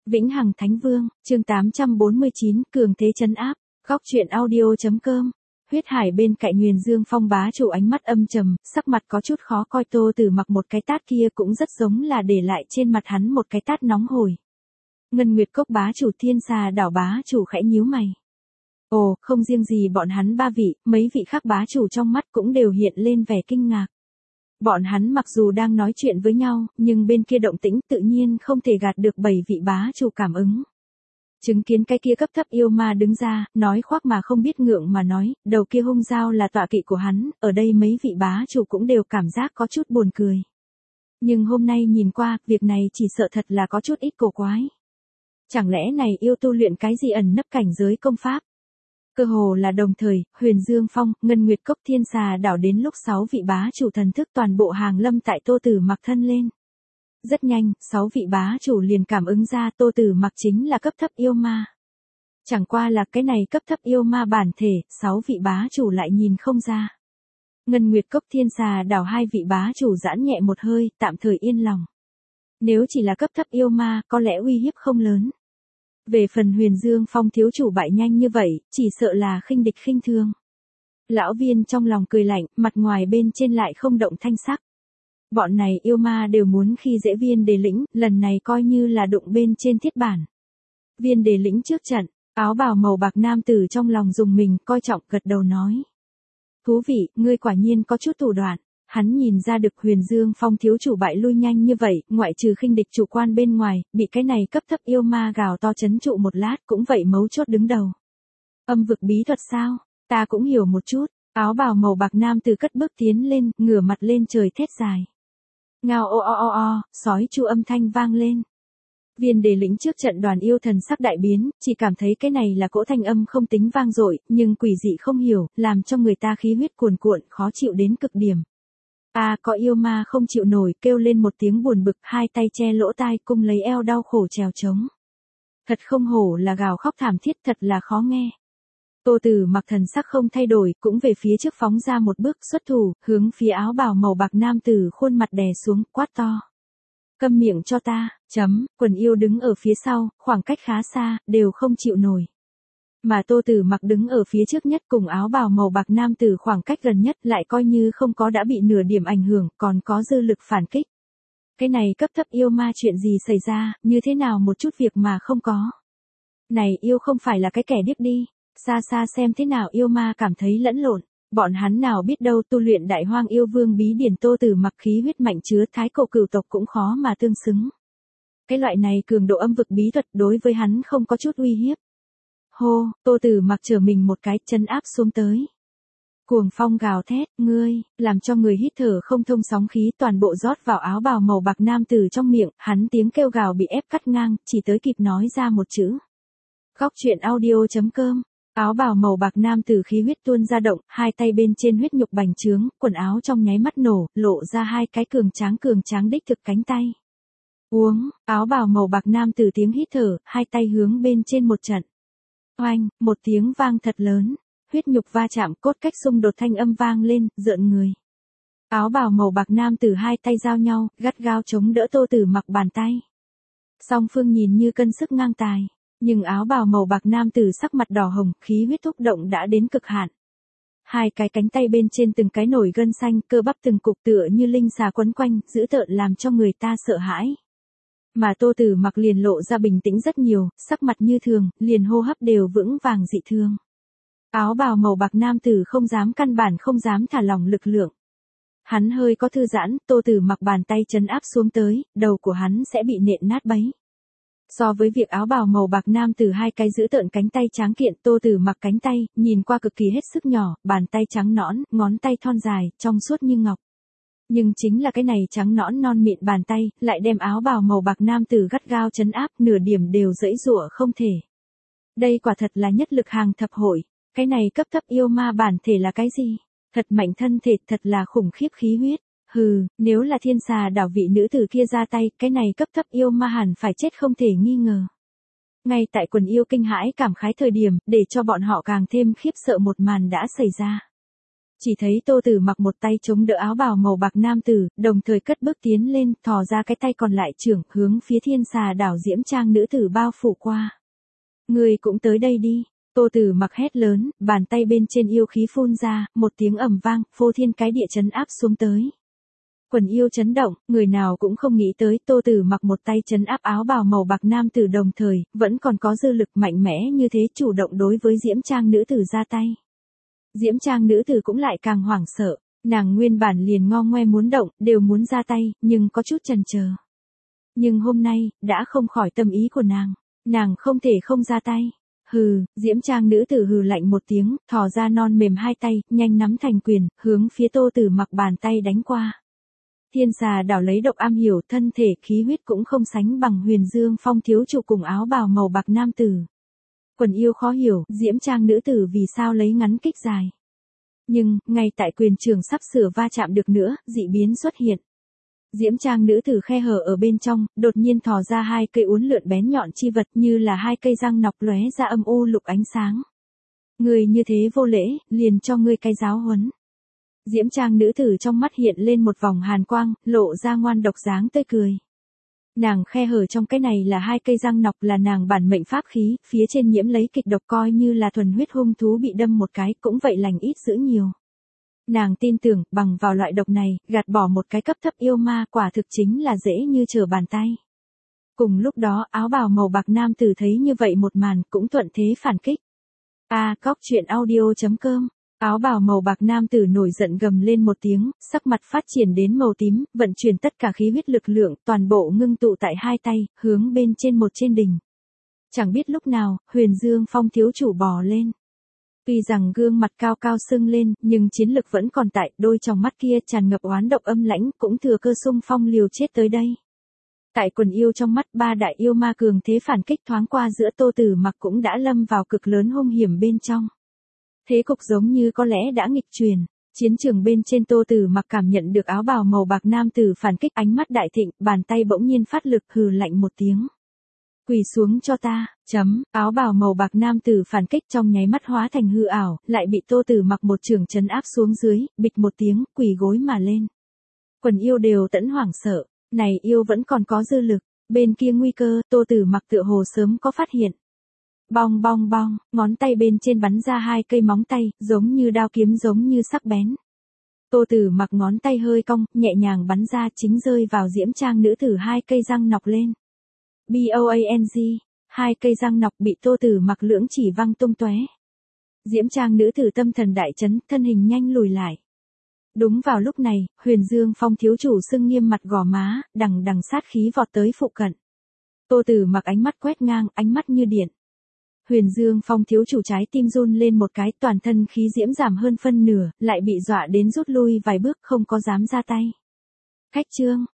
Vĩnh Hằng Thánh Vương, chương 849, cường thế trấn áp, góc truyện audio.com. Huyết hải bên cạnh Huyền Dương Phong bá chủ ánh mắt âm trầm, sắc mặt có chút khó coi. Tô Tử Mặc một cái tát kia cũng rất giống là để lại trên mặt hắn một cái tát nóng hổi. Ngân Nguyệt Cốc bá chủ Thiên Xà đảo bá chủ khẽ nhíu mày. Ồ, không riêng gì bọn hắn ba vị, mấy vị khác bá chủ trong mắt cũng đều hiện lên vẻ kinh ngạc. Bọn hắn mặc dù đang nói chuyện với nhau, nhưng bên kia động tĩnh tự nhiên không thể gạt được 7 vị bá chủ cảm ứng. Chứng kiến cái kia cấp thấp yêu ma đứng ra, nói khoác mà không biết ngượng mà nói, đầu kia hung dao là tọa kỵ của hắn, ở đây mấy vị bá chủ cũng đều cảm giác có chút buồn cười. Nhưng hôm nay nhìn qua, việc này chỉ sợ thật là có chút ít cổ quái. Chẳng lẽ này yêu tu luyện cái gì ẩn nấp cảnh giới công pháp? Cơ hồ là đồng thời, Huyền Dương Phong, Ngân Nguyệt Cốc Thiên Xà đảo đến lúc 6 vị bá chủ thần thức toàn bộ hàng lâm tại Tô Tử Mặc thân lên. Rất nhanh, 6 vị bá chủ liền cảm ứng ra Tô Tử Mặc chính là cấp thấp yêu ma. Chẳng qua là cái này cấp thấp yêu ma bản thể, 6 vị bá chủ lại nhìn không ra. Ngân Nguyệt Cốc Thiên Xà đảo 2 vị bá chủ giãn nhẹ một hơi, tạm thời yên lòng. Nếu chỉ là cấp thấp yêu ma, có lẽ uy hiếp không lớn. Về phần Huyền Dương Phong thiếu chủ bại nhanh như vậy, chỉ sợ là khinh địch khinh thương. Lão Viên trong lòng cười lạnh, mặt ngoài bên trên lại không động thanh sắc. Bọn này yêu ma đều muốn khi dễ Viên Đề Lĩnh, lần này coi như là đụng bên trên thiết bản. Viên Đề Lĩnh trước trận, áo bào màu bạc nam tử trong lòng dùng mình coi trọng gật đầu nói. Thú vị, ngươi quả nhiên có chút thủ đoạn. Hắn nhìn ra được Huyền Dương Phong thiếu chủ bại lui nhanh như vậy, ngoại trừ khinh địch chủ quan bên ngoài, bị cái này cấp thấp yêu ma gào to chấn trụ một lát cũng vậy mấu chốt đứng đầu. Âm vực bí thuật sao? Ta cũng hiểu một chút. Áo bào màu bạc nam từ cất bước tiến lên, ngửa mặt lên trời thét dài. Ngao o o o o, sói chu âm thanh vang lên. Viên Đề Lĩnh trước trận đoàn yêu thần sắc đại biến, chỉ cảm thấy cái này là cỗ thanh âm không tính vang dội, nhưng quỷ dị không hiểu, làm cho người ta khí huyết cuồn cuộn, khó chịu đến cực điểm. Có yêu ma không chịu nổi, kêu lên một tiếng buồn bực, hai tay che lỗ tai cung lấy eo đau khổ trèo trống. Thật không hổ là gào khóc thảm thiết, thật là khó nghe. Tô Tử Mặc thần sắc không thay đổi, cũng về phía trước phóng ra một bước xuất thủ, hướng phía áo bào màu bạc nam tử khuôn mặt đè xuống, quát to. Câm miệng cho ta, quần yêu đứng ở phía sau, khoảng cách khá xa, đều không chịu nổi. Mà Tô Tử Mặc đứng ở phía trước nhất cùng áo bào màu bạc nam tử khoảng cách gần nhất lại coi như không có đã bị nửa điểm ảnh hưởng, còn có dư lực phản kích. Cái này cấp thấp yêu ma chuyện gì xảy ra, như thế nào một chút việc mà không có. Này yêu không phải là cái kẻ điếc đi, xa xa xem thế nào yêu ma cảm thấy lẫn lộn, bọn hắn nào biết đâu tu luyện đại hoang yêu vương bí điển Tô Tử Mặc khí huyết mạnh chứa thái cổ cửu tộc cũng khó mà tương xứng. Cái loại này cường độ âm vực bí thuật đối với hắn không có chút uy hiếp. Hô, Tô Tử Mặc trở mình một cái, chân áp xuống tới. Cuồng phong gào thét, ngươi, làm cho người hít thở không thông sóng khí toàn bộ rót vào áo bào màu bạc nam tử trong miệng, hắn tiếng kêu gào bị ép cắt ngang, chỉ tới kịp nói ra một chữ. Góc truyện audio.com. Áo bào màu bạc nam tử khí huyết tuôn ra động, hai tay bên trên huyết nhục bành trướng, quần áo trong nháy mắt nổ, lộ ra hai cái cường tráng đích thực cánh tay. Uống, áo bào màu bạc nam tử tiếng hít thở, hai tay hướng bên trên một trận. Oanh, một tiếng vang thật lớn, huyết nhục va chạm, cốt cách xung đột thanh âm vang lên, rợn người. Áo bào màu bạc nam tử hai tay giao nhau, gắt gao chống đỡ Tô Tử Mặc bàn tay. Song phương nhìn như cân sức ngang tài, nhưng áo bào màu bạc nam tử sắc mặt đỏ hồng, khí huyết thúc động đã đến cực hạn. Hai cái cánh tay bên trên từng cái nổi gân xanh, cơ bắp từng cục tựa như linh xà quấn quanh, dữ tợn làm cho người ta sợ hãi. Mà Tô Tử Mặc liền lộ ra bình tĩnh rất nhiều, sắc mặt như thường, liền hô hấp đều vững vàng dị thường. Áo bào màu bạc nam tử căn bản không dám thả lỏng lực lượng. Hắn hơi có thư giãn, Tô Tử Mặc bàn tay trấn áp xuống tới, đầu của hắn sẽ bị nện nát bấy. So với việc áo bào màu bạc nam tử hai cái giữ tợn cánh tay tráng kiện, Tô Tử Mặc cánh tay, nhìn qua cực kỳ hết sức nhỏ, bàn tay trắng nõn, ngón tay thon dài, trong suốt như ngọc. Nhưng chính là cái này trắng nõn non mịn bàn tay, lại đem áo bào màu bạc nam tử gắt gao trấn áp, nửa điểm đều giãy giụa không thể. Đây quả thật là nhất lực hàng thập hội, cái này cấp thấp yêu ma bản thể là cái gì? Thật mạnh thân thể, thật là khủng khiếp khí huyết. Hừ, nếu là Thiên Xà đảo vị nữ tử kia ra tay, cái này cấp thấp yêu ma hẳn phải chết không thể nghi ngờ. Ngay tại quần yêu kinh hãi cảm khái thời điểm, để cho bọn họ càng thêm khiếp sợ một màn đã xảy ra. Chỉ thấy Tô Tử Mặc một tay chống đỡ áo bào màu bạc nam tử, đồng thời cất bước tiến lên, thò ra cái tay còn lại trưởng, hướng phía Thiên Xà đảo diễm trang nữ tử bao phủ qua. Người cũng tới đây đi. Tô Tử Mặc hét lớn, bàn tay bên trên yêu khí phun ra, một tiếng ầm vang, phô thiên cái địa chấn áp xuống tới. Quần yêu chấn động, người nào cũng không nghĩ tới Tô Tử Mặc một tay chấn áp áo bào màu bạc nam tử đồng thời, vẫn còn có dư lực mạnh mẽ như thế chủ động đối với diễm trang nữ tử ra tay. Diễm trang nữ tử cũng lại càng hoảng sợ, nàng nguyên bản liền ngo ngoe muốn động, đều muốn ra tay, nhưng có chút chần chờ. Nhưng hôm nay, đã không khỏi tâm ý của nàng không thể không ra tay. Hừ, diễm trang nữ tử hừ lạnh một tiếng, thò ra non mềm hai tay, nhanh nắm thành quyền, hướng phía Tô Tử Mặc bàn tay đánh qua. Thiên Xà đảo lấy độc am hiểu, thân thể khí huyết cũng không sánh bằng Huyền Dương Phong thiếu chủ cùng áo bào màu bạc nam tử. Quần yêu khó hiểu, diễm trang nữ tử vì sao lấy ngắn kích dài. Nhưng, ngay tại quyền trường sắp sửa va chạm được nữa, dị biến xuất hiện. Diễm trang nữ tử khe hở ở bên trong, đột nhiên thò ra hai cây uốn lượn bén nhọn chi vật như là hai cây răng nọc lóe ra âm u lục ánh sáng. Người như thế vô lễ, liền cho ngươi cái giáo huấn. Diễm trang nữ tử trong mắt hiện lên một vòng hàn quang, lộ ra ngoan độc dáng tươi cười. Nàng khe hở trong cái này là hai cây răng nọc là nàng bản mệnh pháp khí, phía trên nhiễm lấy kịch độc coi như là thuần huyết hung thú bị đâm một cái cũng vậy lành ít dữ nhiều. Nàng tin tưởng, bằng vào loại độc này, gạt bỏ một cái cấp thấp yêu ma quả thực chính là dễ như trở bàn tay. Cùng lúc đó, áo bào màu bạc nam tử thấy như vậy một màn, cũng thuận thế phản kích. Cóc truyện audio.com. Áo bào màu bạc nam tử nổi giận gầm lên một tiếng, sắc mặt phát triển đến màu tím, vận chuyển tất cả khí huyết lực lượng, toàn bộ ngưng tụ tại hai tay, hướng bên trên một trên đỉnh. Chẳng biết lúc nào, Huyền Dương Phong thiếu chủ bò lên. Tuy rằng gương mặt cao cao sưng lên, nhưng chiến lực vẫn còn tại, đôi tròng mắt kia tràn ngập oán độc âm lãnh, cũng thừa cơ xung phong liều chết tới đây. Tại quần yêu trong mắt ba đại yêu ma cường thế phản kích thoáng qua giữa Tô Tử Mặc cũng đã lâm vào cực lớn hung hiểm bên trong. Thế cục giống như có lẽ đã nghịch chuyển. Chiến trường bên trên Tô Tử Mặc cảm nhận được áo bào màu bạc nam tử phản kích, ánh mắt đại thịnh, bàn tay bỗng nhiên phát lực, hừ lạnh một tiếng. Quỳ xuống cho ta, áo bào màu bạc nam tử phản kích trong nháy mắt hóa thành hư ảo, lại bị Tô Tử Mặc một chưởng trấn áp xuống dưới, bịch một tiếng, quỳ gối mà lên. Quần yêu đều tẫn hoảng sợ, này yêu vẫn còn có dư lực, bên kia nguy cơ, Tô Tử Mặc tựa hồ sớm có phát hiện. Bong bong bong, ngón tay bên trên bắn ra hai cây móng tay, giống như đao kiếm giống như sắc bén. Tô Tử Mặc ngón tay hơi cong, nhẹ nhàng bắn ra chính rơi vào diễm trang nữ tử hai cây răng nọc lên. BOANG, hai cây răng nọc bị Tô Tử Mặc lưỡng chỉ văng tung tóe. Diễm trang nữ tử tâm thần đại chấn, thân hình nhanh lùi lại. Đúng vào lúc này, Huyền Dương Phong thiếu chủ sưng nghiêm mặt gò má, đằng đằng sát khí vọt tới phụ cận. Tô Tử Mặc ánh mắt quét ngang, ánh mắt như điện. Huyền Dương Phong thiếu chủ trái tim run lên một cái, toàn thân khí diễm giảm hơn phân nửa, lại bị dọa đến rút lui vài bước không có dám ra tay. Khách trương,